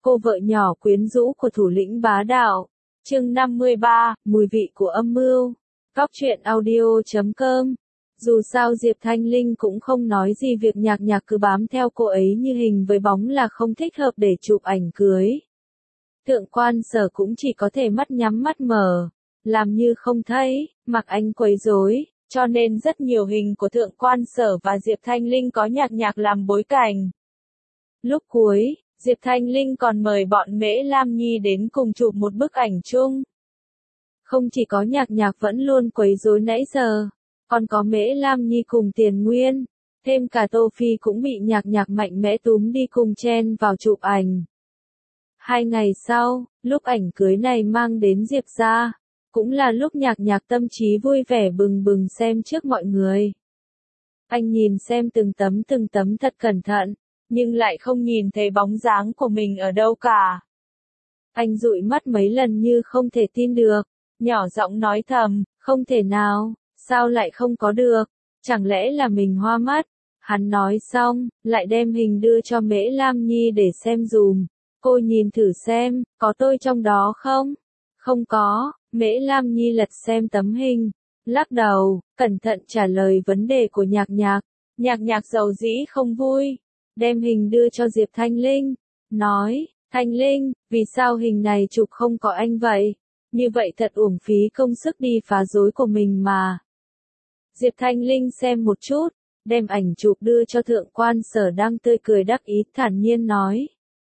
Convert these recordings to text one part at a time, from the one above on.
cô vợ nhỏ quyến rũ của thủ lĩnh bá đạo. Chương 53, mùi vị của âm mưu. Góc truyện audio.com. Dù sao Diệp Thanh Linh cũng không nói gì việc Nhạc Nhạc cứ bám theo cô ấy như hình với bóng là không thích hợp để chụp ảnh cưới. Thượng quan Sở cũng chỉ có thể mắt nhắm mắt mở, làm như không thấy, mặc anh quấy rối, cho nên rất nhiều hình của Thượng quan Sở và Diệp Thanh Linh có Nhạc Nhạc làm bối cảnh. Lúc cuối, Diệp Thanh Linh còn mời bọn Mễ Lam Nhi đến cùng chụp một bức ảnh chung. Không chỉ có Nhạc Nhạc vẫn luôn quấy rối nãy giờ, còn có Mễ Lam Nhi cùng Tiền Nguyên, thêm cả Tô Phi cũng bị Nhạc Nhạc mạnh mẽ túm đi cùng chen vào chụp ảnh. 2 ngày sau, lúc ảnh cưới này mang đến Diệp gia, cũng là lúc Nhạc Nhạc tâm trí vui vẻ bừng bừng xem trước mọi người. Anh nhìn xem từng tấm thật cẩn thận, nhưng lại không nhìn thấy bóng dáng của mình ở đâu cả. Anh dụi mắt mấy lần như không thể tin được, nhỏ giọng nói thầm, không thể nào, sao lại không có được, chẳng lẽ là mình hoa mắt. Hắn nói xong, lại đem hình đưa cho Mễ Lam Nhi để xem dùm. Cô nhìn thử xem, có tôi trong đó không? Không có. Mễ Lam Nhi lật xem tấm hình, lắc đầu, cẩn thận trả lời vấn đề của Nhạc Nhạc. Nhạc Nhạc giàu dĩ không vui, đem hình đưa cho Diệp Thanh Linh, nói, Thanh Linh, vì sao hình này chụp không có anh vậy? Như vậy thật uổng phí công sức đi phá rối của mình mà. Diệp Thanh Linh xem một chút, đem ảnh chụp đưa cho Thượng quan Sở đang tươi cười đắc ý thản nhiên nói.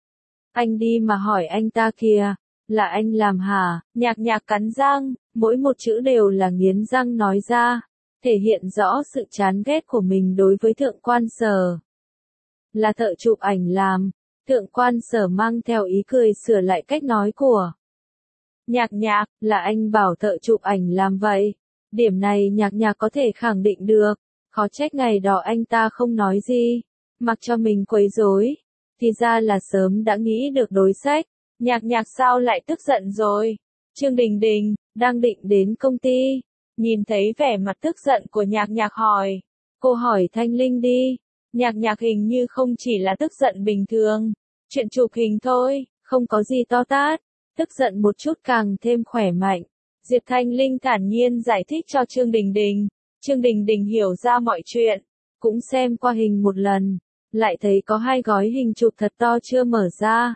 Anh đi mà hỏi anh ta kìa, là anh làm hả? Nhạc Nhạc cắn răng, mỗi một chữ đều là nghiến răng nói ra, thể hiện rõ sự chán ghét của mình đối với Thượng quan Sở. Là thợ chụp ảnh làm. Thượng quan Sở mang theo ý cười sửa lại cách nói của Nhạc Nhạc, là anh bảo thợ chụp ảnh làm vậy. Điểm này Nhạc Nhạc có thể khẳng định được, khó trách ngày đó anh ta không nói gì, mặc cho mình quấy rối, thì ra là sớm đã nghĩ được đối sách. Nhạc Nhạc sao lại tức giận rồi? Trương Đình Đình, đang định đến công ty, nhìn thấy vẻ mặt tức giận của Nhạc Nhạc hỏi. Cô hỏi Thanh Linh đi. Nhạc Nhạc hình như không chỉ là tức giận bình thường, chuyện chụp hình thôi, không có gì to tát, tức giận một chút càng thêm khỏe mạnh. Diệp Thanh Linh thản nhiên giải thích cho Trương Đình Đình. Trương Đình Đình hiểu ra mọi chuyện, cũng xem qua hình một lần, lại thấy có 2 gói hình chụp thật to chưa mở ra.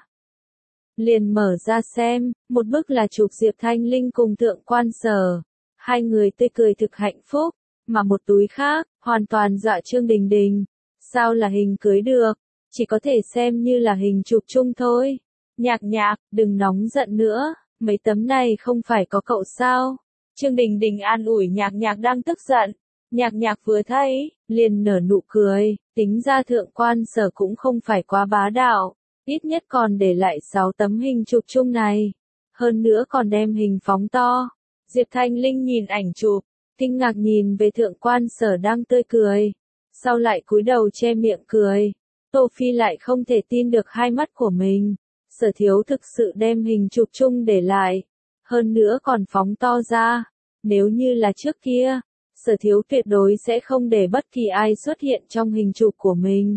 Liền mở ra xem, một bức là chụp Diệp Thanh Linh cùng Thượng quan Sở, 2 người tươi cười thực hạnh phúc, mà một túi khác, hoàn toàn dọa Trương Đình Đình. Sao là hình cưới được, chỉ có thể xem như là hình chụp chung thôi. Nhạc Nhạc, đừng nóng giận nữa, mấy tấm này không phải có cậu sao? Trương Đình Đình an ủi Nhạc Nhạc đang tức giận. Nhạc Nhạc vừa thấy, liền nở nụ cười, tính ra Thượng quan Sở cũng không phải quá bá đạo, ít nhất còn để lại 6 tấm hình chụp chung này. Hơn nữa còn đem hình phóng to. Diệp Thanh Linh nhìn ảnh chụp, kinh ngạc nhìn về Thượng quan Sở đang tươi cười, sau lại cúi đầu che miệng cười. Tô Phi lại không thể tin được hai mắt của mình. Sở Thiếu thực sự đem hình chụp chung để lại, hơn nữa còn phóng to ra. Nếu như là trước kia, Sở Thiếu tuyệt đối sẽ không để bất kỳ ai xuất hiện trong hình chụp của mình.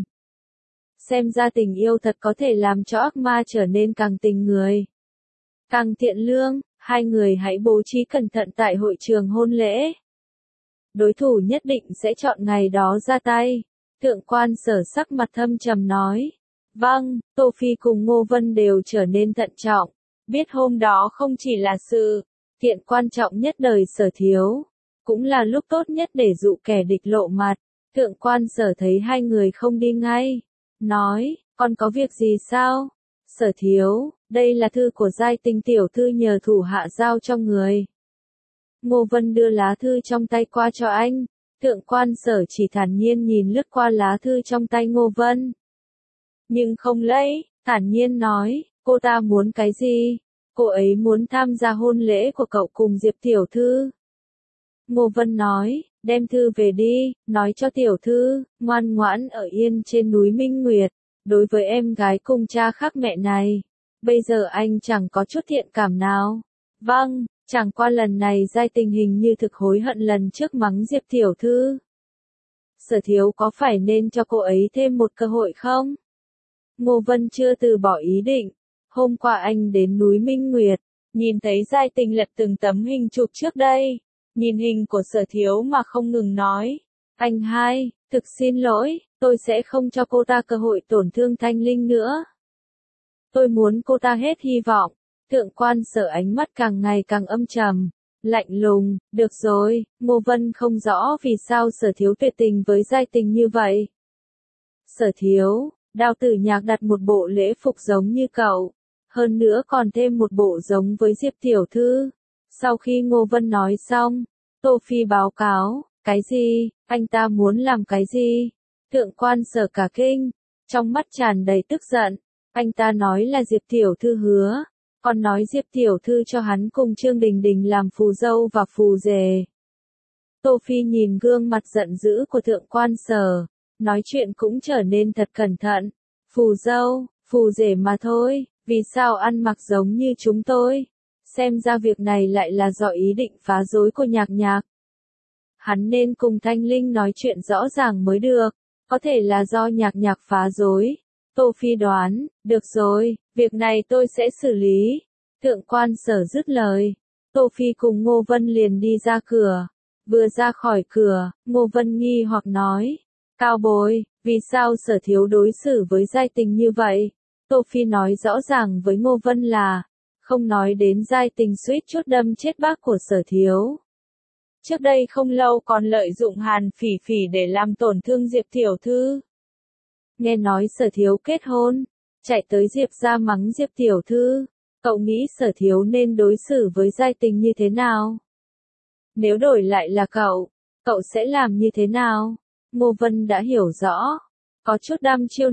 Xem ra tình yêu thật có thể làm cho ác ma trở nên càng tình người, càng thiện lương. 2 người hãy bố trí cẩn thận tại hội trường hôn lễ. Đối thủ nhất định sẽ chọn ngày đó ra tay. Thượng quan Sở sắc mặt thâm trầm nói. Vâng, Tô Phi cùng Ngô Vân đều trở nên thận trọng. Biết hôm đó không chỉ là sự kiện quan trọng nhất đời Sở Thiếu, cũng là lúc tốt nhất để dụ kẻ địch lộ mặt. Thượng quan Sở thấy 2 người không đi ngay, nói, còn có việc gì sao? Sở Thiếu, đây là thư của Giai Tinh tiểu thư nhờ thủ hạ giao cho người. Ngô Vân đưa lá thư trong tay qua cho anh. Thượng quan Sở chỉ thản nhiên nhìn lướt qua lá thư trong tay Ngô Vân, nhưng không lấy, thản nhiên nói, cô ta muốn cái gì? Cô ấy muốn tham gia hôn lễ của cậu cùng Diệp tiểu thư. Ngô Vân nói, đem thư về đi, nói cho tiểu thư, ngoan ngoãn ở yên trên núi Minh Nguyệt. Đối với em gái cùng cha khác mẹ này, bây giờ anh chẳng có chút thiện cảm nào. Vâng, chẳng qua lần này Giai Tình hình như thực hối hận lần trước mắng Diệp tiểu thư. Sở Thiếu có phải nên cho cô ấy thêm một cơ hội không? Ngô Vân chưa từ bỏ ý định. Hôm qua anh đến núi Minh Nguyệt, nhìn thấy Giai Tình lật từng tấm hình chụp trước đây. Nhìn hình của Sở Thiếu mà không ngừng nói. Anh hai, thực xin lỗi, tôi sẽ không cho cô ta cơ hội tổn thương Thanh Linh nữa. Tôi muốn cô ta hết hy vọng. Thượng quan Sở ánh mắt càng ngày càng âm trầm, lạnh lùng. Được rồi, Ngô Vân không rõ vì sao Sở Thiếu tuyệt tình với Giai Tình như vậy. Sở Thiếu, Đao Tử Nhạc đặt một bộ lễ phục giống như cậu, hơn nữa còn thêm một bộ giống với Diệp tiểu thư. Sau khi Ngô Vân nói xong, Tô Phi báo cáo, cái gì, anh ta muốn làm cái gì? Thượng quan Sở cả kinh, trong mắt tràn đầy tức giận, anh ta nói là Diệp tiểu thư hứa, còn nói Diệp tiểu thư cho hắn cùng Trương Đình Đình làm phù dâu và phù rể. Tô Phi nhìn gương mặt giận dữ của thượng quan Sở, nói chuyện cũng trở nên thật cẩn thận. Phù dâu, phù rể mà thôi, vì sao ăn mặc giống như chúng tôi? Xem ra việc này lại là do ý định phá rối của Nhạc Nhạc. Hắn nên cùng Thanh Linh nói chuyện rõ ràng mới được, có thể là do Nhạc Nhạc phá rối. Tô Phi đoán, được rồi, việc này tôi sẽ xử lý. Thượng quan Sở dứt lời, Tô Phi cùng Ngô Vân liền đi ra cửa. Vừa ra khỏi cửa, Ngô Vân nghi hoặc nói, Cao bối, vì sao Sở Thiếu đối xử với Giai Tình như vậy? Tô Phi nói rõ ràng với Ngô Vân là, không nói đến Giai Tình suýt chút đâm chết bác của Sở Thiếu. Trước đây không lâu còn lợi dụng Hàn Phỉ Phỉ để làm tổn thương Diệp tiểu thư. Nghe nói Sở Thiếu kết hôn, chạy tới Diệp ra mắng Diệp tiểu thư, cậu nghĩ Sở Thiếu nên đối xử với Giai Tình như thế nào? Nếu đổi lại là cậu sẽ làm như thế nào? Ngô Vân đã hiểu rõ, có chút đăm chiêu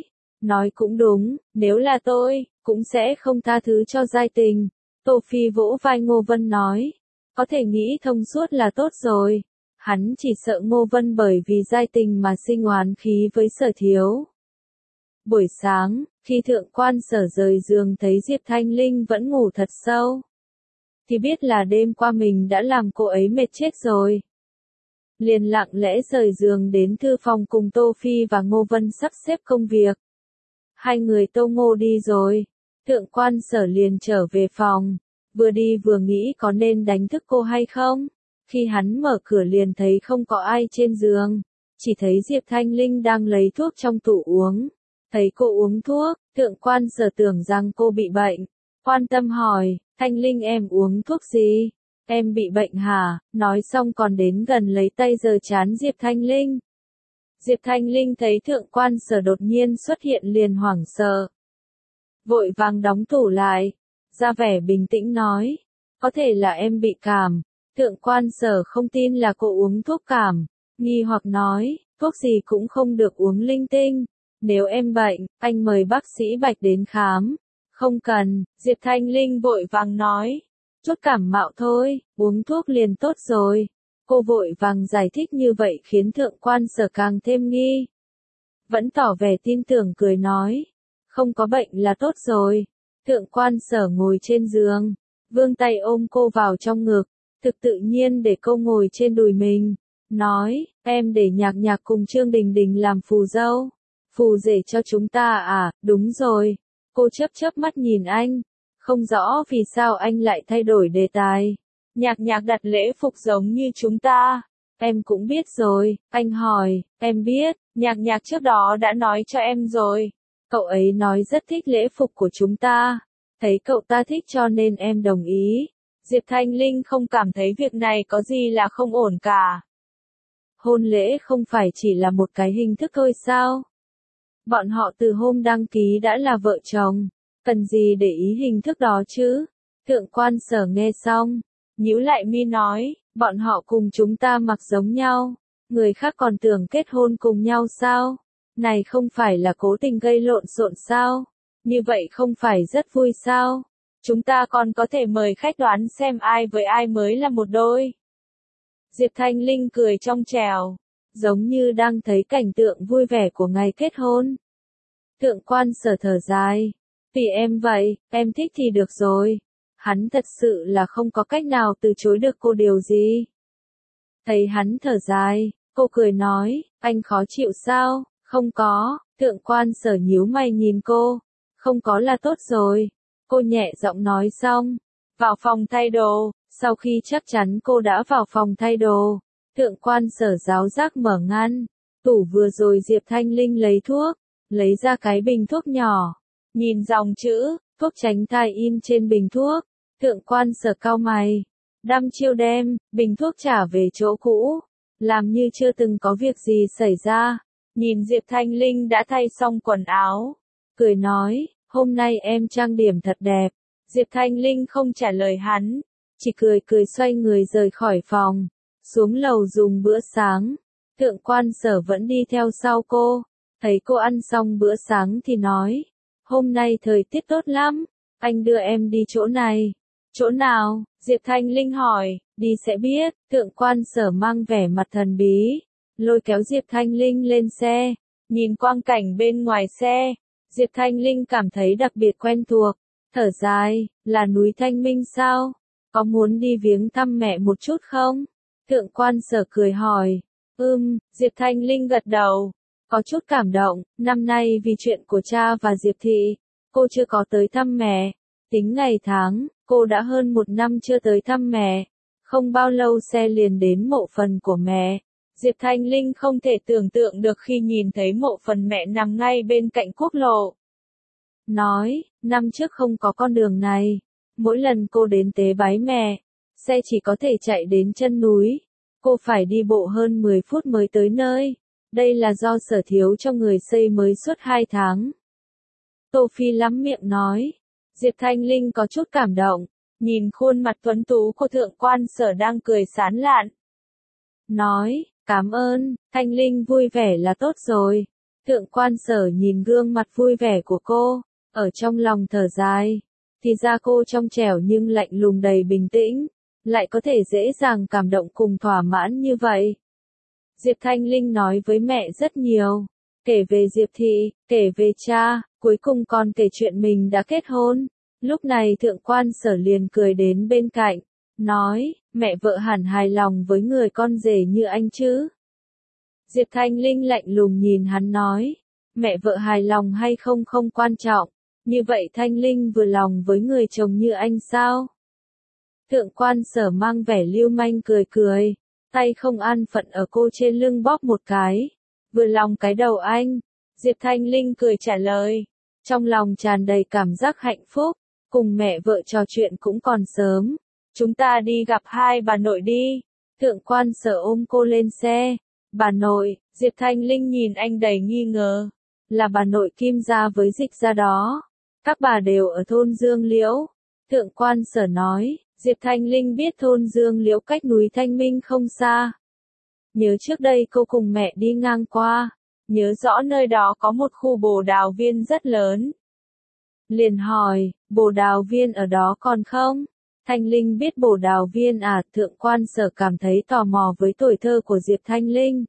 nói cũng đúng, nếu là tôi, cũng sẽ không tha thứ cho Giai Tình. Tô Phi vỗ vai Ngô Vân nói, có thể nghĩ thông suốt là tốt rồi, hắn chỉ sợ Ngô Vân bởi vì Giai Tình mà sinh oán khí với Sở Thiếu. Buổi sáng, khi thượng quan Sở rời giường thấy Diệp Thanh Linh vẫn ngủ thật sâu, thì biết là đêm qua mình đã làm cô ấy mệt chết rồi. Liền lặng lẽ rời giường đến thư phòng cùng Tô Phi và Ngô Vân sắp xếp công việc. Hai người Tô Ngô đi rồi, thượng quan Sở liền trở về phòng, vừa đi vừa nghĩ có nên đánh thức cô hay không. Khi hắn mở cửa liền thấy không có ai trên giường, chỉ thấy Diệp Thanh Linh đang lấy thuốc trong tủ uống. Thấy cô uống thuốc, thượng quan Sở tưởng rằng cô bị bệnh, quan tâm hỏi, Thanh Linh em uống thuốc gì? Em bị bệnh hả? Nói xong còn đến gần lấy tay giơ trán Diệp Thanh Linh. Diệp Thanh Linh thấy thượng quan Sở đột nhiên xuất hiện liền hoảng sợ. Vội vàng đóng tủ lại, ra vẻ bình tĩnh nói, có thể là em bị cảm. Thượng quan Sở không tin là cô uống thuốc cảm, nghi hoặc nói, thuốc gì cũng không được uống linh tinh. Nếu em bệnh, anh mời bác sĩ Bạch đến khám. Không cần, Diệp Thanh Linh vội vàng nói. Chút cảm mạo thôi, uống thuốc liền tốt rồi. Cô vội vàng giải thích như vậy khiến thượng quan Sở càng thêm nghi. Vẫn tỏ vẻ tin tưởng cười nói. Không có bệnh là tốt rồi. Thượng quan Sở ngồi trên giường, vươn tay ôm cô vào trong ngực, thực tự nhiên để cô ngồi trên đùi mình. Nói, em để Nhạc Nhạc cùng Trương Đình Đình làm phù dâu. Phù rể cho chúng ta à, đúng rồi. Cô chớp mắt nhìn anh. Không rõ vì sao anh lại thay đổi đề tài. Nhạc Nhạc đặt lễ phục giống như chúng ta. Em cũng biết rồi, anh hỏi, em biết, Nhạc Nhạc trước đó đã nói cho em rồi. Cậu ấy nói rất thích lễ phục của chúng ta. Thấy cậu ta thích cho nên em đồng ý. Diệp Thanh Linh không cảm thấy việc này có gì là không ổn cả. Hôn lễ không phải chỉ là một cái hình thức thôi sao? Bọn họ từ hôm đăng ký đã là vợ chồng. Cần gì để ý hình thức đó chứ? Thượng quan Sở nghe xong, nhíu lại mi nói, bọn họ cùng chúng ta mặc giống nhau, người khác còn tưởng kết hôn cùng nhau sao? Này không phải là cố tình gây lộn xộn sao? Như vậy không phải rất vui sao? Chúng ta còn có thể mời khách đoán xem ai với ai mới là một đôi. Diệp Thanh Linh cười trong trẻo, giống như đang thấy cảnh tượng vui vẻ của ngày kết hôn. Thượng quan Sở thở dài. Vì em vậy, em thích thì được rồi. Hắn thật sự là không có cách nào từ chối được cô điều gì. Thấy hắn thở dài, cô cười nói, anh khó chịu sao? Không có, thượng quan Sở nhíu mày nhìn cô. Không có là tốt rồi. Cô nhẹ giọng nói xong. Vào phòng thay đồ, sau khi chắc chắn cô đã vào phòng thay đồ, Thượng quan Sở giáo giác mở ngăn. Tủ vừa rồi Diệp Thanh Linh lấy thuốc, lấy ra cái bình thuốc nhỏ. Nhìn dòng chữ, thuốc tránh thai in trên bình thuốc. Thượng quan Sở cau mày. Đăm chiêu đem, bình thuốc trả về chỗ cũ. Làm như chưa từng có việc gì xảy ra. Nhìn Diệp Thanh Linh đã thay xong quần áo. Cười nói, hôm nay em trang điểm thật đẹp. Diệp Thanh Linh không trả lời hắn. Chỉ cười cười xoay người rời khỏi phòng. Xuống lầu dùng bữa sáng. Thượng quan Sở vẫn đi theo sau cô. Thấy cô ăn xong bữa sáng thì nói. Hôm nay thời tiết tốt lắm. Anh đưa em đi chỗ này. Chỗ nào? Diệp Thanh Linh hỏi. Đi sẽ biết. Thượng quan Sở mang vẻ mặt thần bí. Lôi kéo Diệp Thanh Linh lên xe. Nhìn quang cảnh bên ngoài xe. Diệp Thanh Linh cảm thấy đặc biệt quen thuộc. Thở dài. Là núi Thanh Minh sao? Có muốn đi viếng thăm mẹ một chút không? Thượng quan Sở cười hỏi. Diệp Thanh Linh gật đầu. Có chút cảm động, năm nay vì chuyện của cha và Diệp Thị, cô chưa có tới thăm mẹ. Tính ngày tháng, cô đã hơn 1 năm chưa tới thăm mẹ. Không bao lâu xe liền đến mộ phần của mẹ. Diệp Thanh Linh không thể tưởng tượng được khi nhìn thấy mộ phần mẹ nằm ngay bên cạnh quốc lộ. Nói, năm trước không có con đường này. Mỗi lần cô đến tế bái mẹ, xe chỉ có thể chạy đến chân núi. Cô phải đi bộ hơn 10 phút mới tới nơi. Đây là do Sở thiếu cho người xây mới suốt 2 tháng. Tô Phi lắm miệng nói. Diệp Thanh Linh có chút cảm động. Nhìn khuôn mặt tuấn tú của Thượng quan Sở đang cười sán lạn. Nói, cảm ơn, Thanh Linh vui vẻ là tốt rồi. Thượng quan Sở nhìn gương mặt vui vẻ của cô, ở trong lòng thở dài. Thì ra cô trong trẻo nhưng lạnh lùng đầy bình tĩnh, lại có thể dễ dàng cảm động cùng thỏa mãn như vậy. Diệp Thanh Linh nói với mẹ rất nhiều, kể về Diệp Thị, kể về cha, cuối cùng còn kể chuyện mình đã kết hôn. Lúc này Thượng quan Sở liền cười đến bên cạnh, nói, mẹ vợ hẳn hài lòng với người con rể như anh chứ. Diệp Thanh Linh lạnh lùng nhìn hắn nói, mẹ vợ hài lòng hay không không quan trọng, như vậy Thanh Linh vừa lòng với người chồng như anh sao? Thượng quan Sở mang vẻ lưu manh cười cười, tay không an phận ở cô trên lưng bóp một cái, vừa lòng cái đầu anh. Diệp Thanh Linh cười trả lời, trong lòng tràn đầy cảm giác hạnh phúc, cùng mẹ vợ trò chuyện cũng còn sớm, chúng ta đi gặp hai bà nội đi. Thượng quan Sở ôm cô lên xe. Bà nội? Diệp Thanh Linh nhìn anh đầy nghi ngờ. Là bà nội Kim gia với Dịch gia đó. Các bà đều ở thôn Dương Liễu. Thượng quan Sở nói, Diệp Thanh Linh biết thôn Dương Liễu cách núi Thanh Minh không xa. Nhớ trước đây cô cùng mẹ đi ngang qua, nhớ rõ nơi đó có một khu bồ đào viên rất lớn. Liền hỏi, bồ đào viên ở đó còn không? Thanh Linh biết bồ đào viên à? Thượng quan Sở cảm thấy tò mò với tuổi thơ của Diệp Thanh Linh.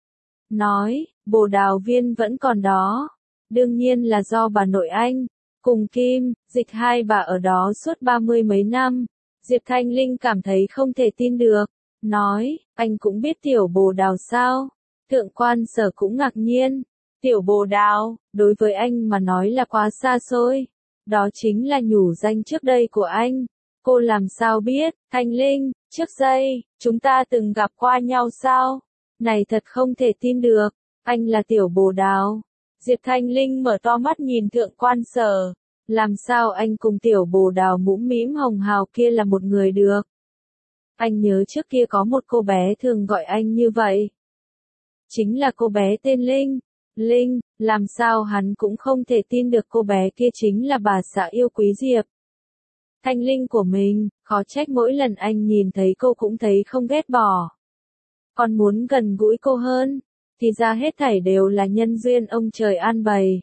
Nói, bồ đào viên vẫn còn đó. Đương nhiên là do bà nội anh, cùng Kim, Dịch hai bà ở đó suốt 30 mấy năm. Diệp Thanh Linh cảm thấy không thể tin được. Nói, anh cũng biết tiểu bồ đào sao? Thượng quan Sở cũng ngạc nhiên. Tiểu bồ đào, đối với anh mà nói là quá xa xôi. Đó chính là nhủ danh trước đây của anh. Cô làm sao biết? Thanh Linh, trước đây, chúng ta từng gặp qua nhau sao? Này thật không thể tin được. Anh là tiểu bồ đào. Diệp Thanh Linh mở to mắt nhìn Thượng quan Sở. Làm sao anh cùng tiểu bồ đào mũm mĩm hồng hào kia là một người được? Anh nhớ trước kia có một cô bé thường gọi anh như vậy. Chính là cô bé tên Linh. Linh, làm sao hắn cũng không thể tin được cô bé kia chính là bà xã yêu quý Diệp Thanh Linh của mình, khó trách mỗi lần anh nhìn thấy cô cũng thấy không ghét bỏ. Còn muốn gần gũi cô hơn, thì ra hết thảy đều là nhân duyên ông trời an bày.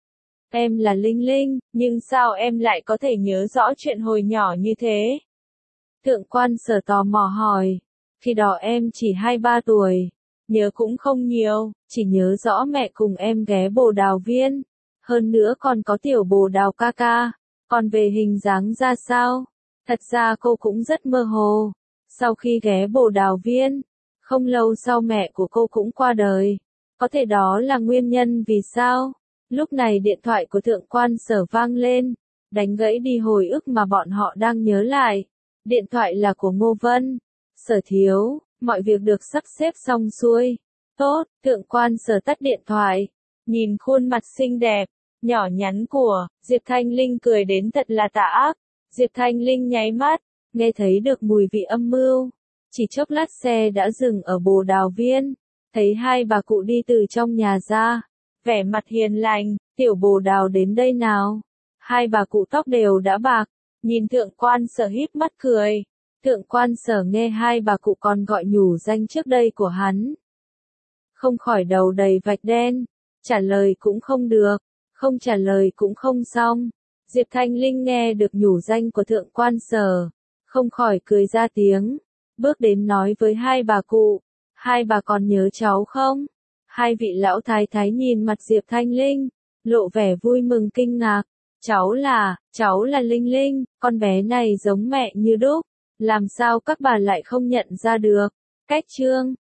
Em là Linh Linh, nhưng sao em lại có thể nhớ rõ chuyện hồi nhỏ như thế? Thượng quan Sở tò mò hỏi, khi đó em chỉ 2-3 tuổi, nhớ cũng không nhiều, chỉ nhớ rõ mẹ cùng em ghé bồ đào viên, hơn nữa còn có tiểu bồ đào ca ca, còn về hình dáng ra sao? Thật ra cô cũng rất mơ hồ. Sau khi ghé bồ đào viên, không lâu sau mẹ của cô cũng qua đời, có thể đó là nguyên nhân vì sao Lúc này điện thoại của thượng quan Sở vang lên, đánh gãy đi hồi ức mà bọn họ đang nhớ lại. Điện thoại là của Ngô Vân. Sở thiếu, mọi việc được sắp xếp xong xuôi. Tốt, thượng quan Sở tắt điện thoại. Nhìn khuôn mặt xinh đẹp, nhỏ nhắn của Diệp Thanh Linh cười đến thật là tà ác. Diệp Thanh Linh nháy mắt, nghe thấy được mùi vị âm mưu. Chỉ chốc lát xe đã dừng ở Bồ Đào Viên, thấy hai bà cụ đi từ trong nhà ra, vẻ mặt hiền lành, tiểu Bồ Đào đến đây nào. Hai bà cụ tóc đều đã bạc, nhìn thượng quan Sở híp mắt cười. Thượng quan Sở nghe hai bà cụ còn gọi nhủ danh trước đây của hắn, không khỏi đầu đầy vạch đen, trả lời cũng không được, không trả lời cũng không xong. Diệp Thanh Linh nghe được nhủ danh của thượng quan Sở, không khỏi cười ra tiếng, bước đến nói với hai bà cụ, hai bà còn nhớ cháu không? Hai vị lão thái thái nhìn mặt Diệp Thanh Linh, lộ vẻ vui mừng kinh ngạc, cháu là Linh Linh, con bé này giống mẹ như đúc, làm sao các bà lại không nhận ra được? Cách chương